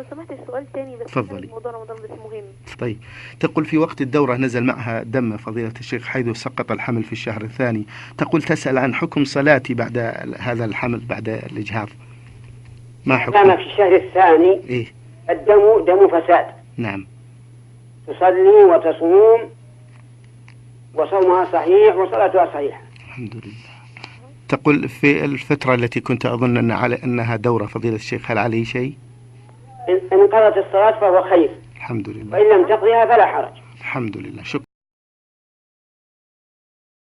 لو سمحت السؤال تاني بس. تفضلي. موضوع رمضان بس مهم. طيب، تقول في وقت الدورة نزل معها دم فضيلة الشيخ حيث سقط الحمل في الشهر الثاني، تقول تسأل عن حكم صلاتي بعد هذا الحمل بعد الإجهاض، ما حكم؟ كان في الشهر الثاني إيه؟ الدم دم فساد. نعم. تصلي وتصوم وصومها صحيح وصلاتها صحيحة. الحمد لله. تقول في الفترة التي كنت أظن أنها دورة فضيلة الشيخ، هل عليه شيء؟ إن قضت الصلاة فهو خير، الحمد لله. وإن لم تقضيها فلا حرج. الحمد لله. شكرا.